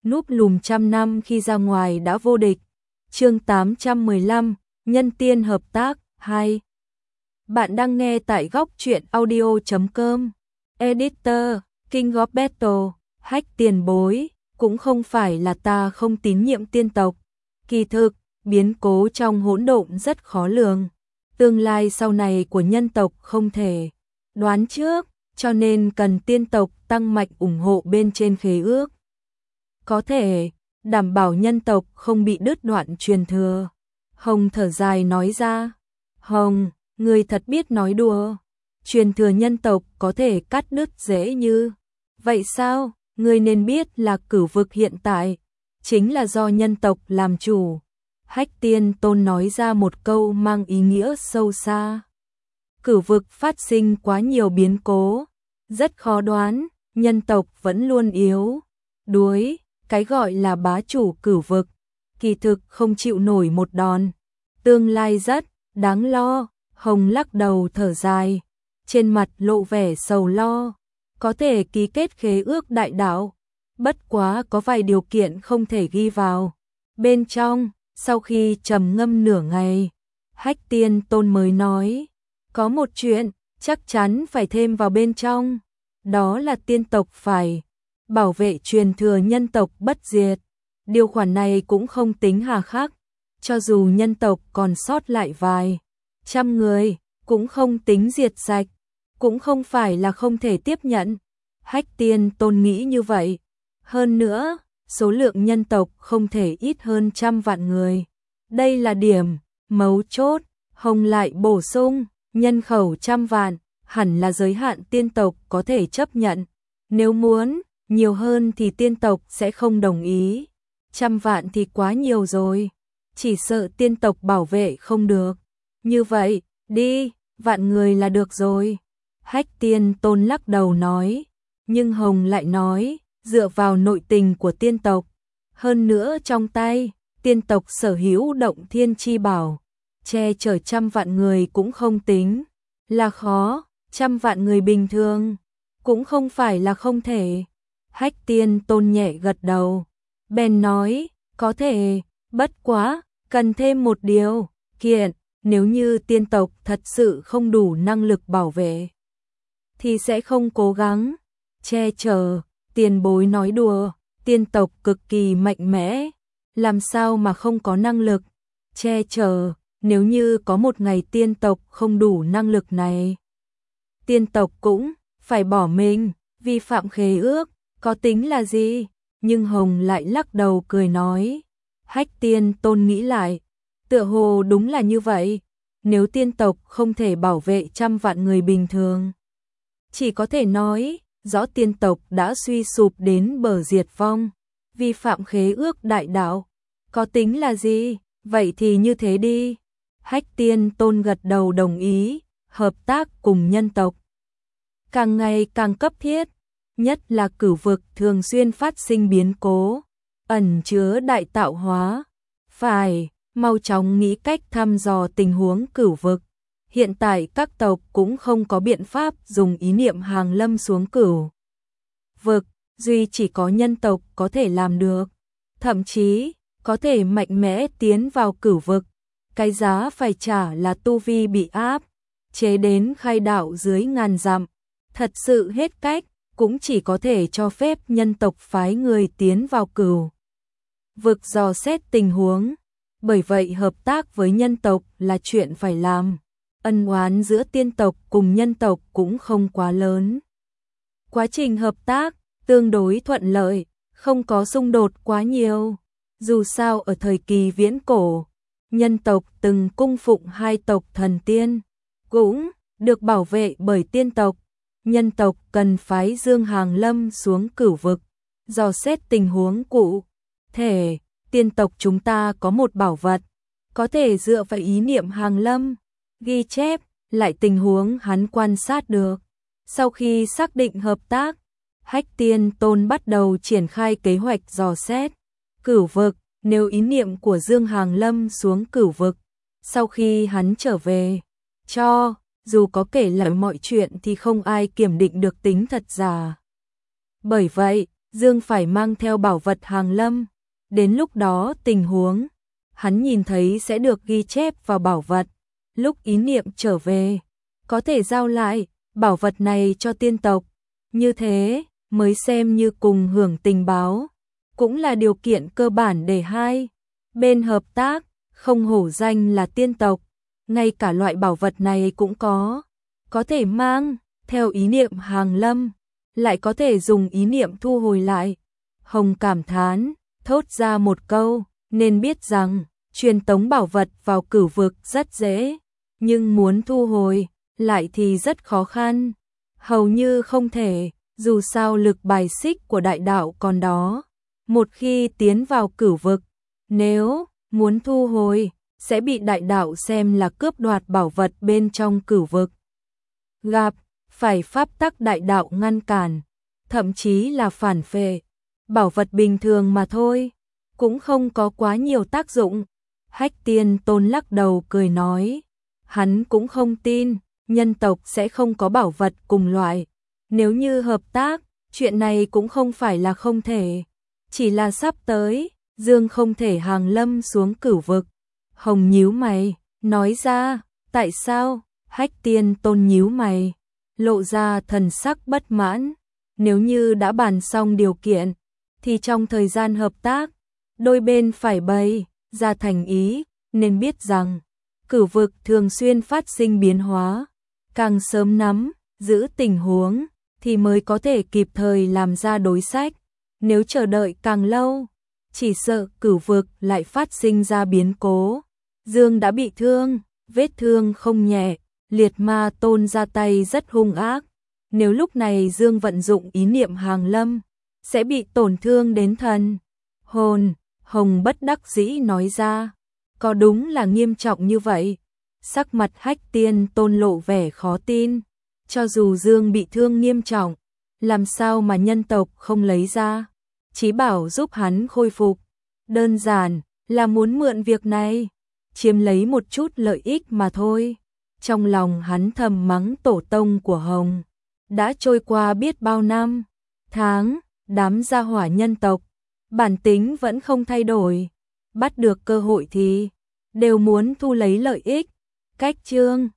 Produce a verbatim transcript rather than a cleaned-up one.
núp lùm trăm năm khi ra ngoài đã vô địch. Chương tám trăm mười lăm, nhân tiên hợp tác hai. Bạn đang nghe tại góc truyện audio chấm com. Editor, King of Battle, Hách tiền bối, cũng không phải là ta không tín nhiệm tiên tộc. Kỳ thực, biến cố trong hỗn độn rất khó lường. Tương lai sau này của nhân tộc không thể đoán trước, cho nên cần tiên tộc tăng mạnh ủng hộ bên trên khế ước. Có thể đảm bảo nhân tộc không bị đứt đoạn truyền thừa. Hồng thở dài nói ra. Hồng, người thật biết nói đùa. Truyền thừa nhân tộc có thể cắt đứt dễ như vậy sao? Người nên biết là cửu vực hiện tại chính là do nhân tộc làm chủ. Hách Tiên Tôn nói ra một câu mang ý nghĩa sâu xa. Cửu vực phát sinh quá nhiều biến cố, rất khó đoán, nhân tộc vẫn luôn yếu đuối, cái gọi là bá chủ cửu vực, kỳ thực không chịu nổi một đòn. Tương lai rất đáng lo. Hồng lắc đầu thở dài, trên mặt lộ vẻ sầu lo. Có thể ký kết khế ước đại đạo, bất quá có vài điều kiện không thể ghi vào bên trong. Sau khi trầm ngâm nửa ngày, Hách Tiên Tôn mới nói, có một chuyện chắc chắn phải thêm vào bên trong, đó là tiên tộc phải bảo vệ truyền thừa nhân tộc bất diệt. Điều khoản này cũng không tính hà khắc, cho dù nhân tộc còn sót lại vài trăm người, cũng không tính diệt sạch, cũng không phải là không thể tiếp nhận. Hách Tiên Tôn nghĩ như vậy. Hơn nữa, số lượng nhân tộc không thể ít hơn trăm vạn người. Đây là điểm mấu chốt. Hồng lại bổ sung, nhân khẩu trăm vạn, hẳn là giới hạn tiên tộc có thể chấp nhận. Nếu muốn nhiều hơn thì tiên tộc sẽ không đồng ý. Trăm vạn thì quá nhiều rồi, chỉ sợ tiên tộc bảo vệ không được. Như vậy, đi, vạn người là được rồi. Hách Tiên Tôn lắc đầu nói, nhưng Hồng lại nói, dựa vào nội tình của tiên tộc, hơn nữa trong tay, tiên tộc sở hữu động thiên chi bảo, che chở trăm vạn người cũng không tính là khó, trăm vạn người bình thường, cũng không phải là không thể. Hách Tiên Tôn nhẹ gật đầu, bèn nói, có thể, bất quá, cần thêm một điều kiện, nếu như tiên tộc thật sự không đủ năng lực bảo vệ, thì sẽ không cố gắng che chở. Tiền bối nói đùa, tiên tộc cực kỳ mạnh mẽ, làm sao mà không có năng lực che chở. Nếu như có một ngày tiên tộc không đủ năng lực này, tiên tộc cũng phải bỏ mình, vi phạm khế ước, có tính là gì? Nhưng Hồng lại lắc đầu cười nói, Hách Tiên Tôn nghĩ lại, tựa hồ đúng là như vậy. Nếu tiên tộc không thể bảo vệ trăm vạn người bình thường, chỉ có thể nói rõ tiên tộc đã suy sụp đến bờ diệt vong, vi phạm khế ước đại đạo. Có tính là gì? Vậy thì như thế đi. Hách Tiên Tôn gật đầu đồng ý, hợp tác cùng nhân tộc càng ngày càng cấp thiết, nhất là cửu vực thường xuyên phát sinh biến cố, ẩn chứa đại tạo hóa. Phải mau chóng nghĩ cách thăm dò tình huống cửu vực. Hiện tại các tộc cũng không có biện pháp dùng ý niệm hàng lâm xuống cửu vực, duy chỉ có nhân tộc có thể làm được, thậm chí có thể mạnh mẽ tiến vào cửu vực. Cái giá phải trả là tu vi bị áp chế đến khai đạo dưới ngàn dặm. Thật sự hết cách, cũng chỉ có thể cho phép nhân tộc phái người tiến vào cửu vực dò xét tình huống. Bởi vậy hợp tác với nhân tộc là chuyện phải làm. Ân oán giữa tiên tộc cùng nhân tộc cũng không quá lớn. Quá trình hợp tác tương đối thuận lợi, không có xung đột quá nhiều. Dù sao ở thời kỳ viễn cổ, nhân tộc từng cung phụng hai tộc thần tiên, cũng được bảo vệ bởi tiên tộc. Nhân tộc cần phái Dương Hàng Lâm xuống cửu vực, dò xét tình huống cụ thể. Tiên tộc chúng ta có một bảo vật, có thể dựa vào ý niệm Hàng Lâm, ghi chép lại tình huống hắn quan sát được. Sau khi xác định hợp tác, Hách Tiên Tôn bắt đầu triển khai kế hoạch dò xét cửu vực. Nếu ý niệm của Dương Hàng Lâm xuống cửu vực, sau khi hắn trở về, cho dù có kể lại mọi chuyện thì không ai kiểm định được tính thật giả. Bởi vậy, Dương phải mang theo bảo vật hàng lâm. Đến lúc đó tình huống hắn nhìn thấy sẽ được ghi chép vào bảo vật. Lúc ý niệm trở về, có thể giao lại bảo vật này cho tiên tộc. Như thế mới xem như cùng hưởng tình báo. Cũng là điều kiện cơ bản để hai bên hợp tác, không hổ danh là tiên tộc. Ngay cả loại bảo vật này cũng có. Có thể mang theo ý niệm hàng lâm, lại có thể dùng ý niệm thu hồi lại. Hồng cảm thán, thốt ra một câu, nên biết rằng truyền tống bảo vật vào cửu vực rất dễ, nhưng muốn thu hồi lại thì rất khó khăn, hầu như không thể, dù sao lực bài xích của đại đạo còn đó. Một khi tiến vào cửu vực, nếu muốn thu hồi, sẽ bị đại đạo xem là cướp đoạt bảo vật bên trong cửu vực. Gặp phải pháp tắc đại đạo ngăn cản, thậm chí là phản phệ. Bảo vật bình thường mà thôi, cũng không có quá nhiều tác dụng. Hách Tiên Tôn lắc đầu cười nói, hắn cũng không tin nhân tộc sẽ không có bảo vật cùng loại. Nếu như hợp tác, chuyện này cũng không phải là không thể, chỉ là sắp tới, Dương không thể hàng lâm xuống cửu vực. Hồng nhíu mày, nói ra, tại sao? Hách Tiên Tôn nhíu mày, lộ ra thần sắc bất mãn. Nếu như đã bàn xong điều kiện, thì trong thời gian hợp tác, đôi bên phải bày ra thành ý, nên biết rằng cửu vực thường xuyên phát sinh biến hóa, càng sớm nắm giữ tình huống thì mới có thể kịp thời làm ra đối sách. Nếu chờ đợi càng lâu, chỉ sợ cửu vực lại phát sinh ra biến cố. Dương đã bị thương, vết thương không nhẹ, liệt ma tôn ra tay rất hung ác. Nếu lúc này Dương vận dụng ý niệm hàng lâm, sẽ bị tổn thương đến thần hồn. Hồng bất đắc dĩ nói ra, có đúng là nghiêm trọng như vậy? Sắc mặt Hách Tiên Tôn lộ vẻ khó tin. Cho dù Dương bị thương nghiêm trọng, làm sao mà nhân tộc không lấy ra chí bảo giúp hắn khôi phục? Đơn giản là muốn mượn việc này chiếm lấy một chút lợi ích mà thôi. Trong lòng hắn thầm mắng tổ tông của Hồng. Đã trôi qua biết bao năm tháng, đám gia hỏa nhân tộc bản tính vẫn không thay đổi, bắt được cơ hội thì đều muốn thu lấy lợi ích. Cách chương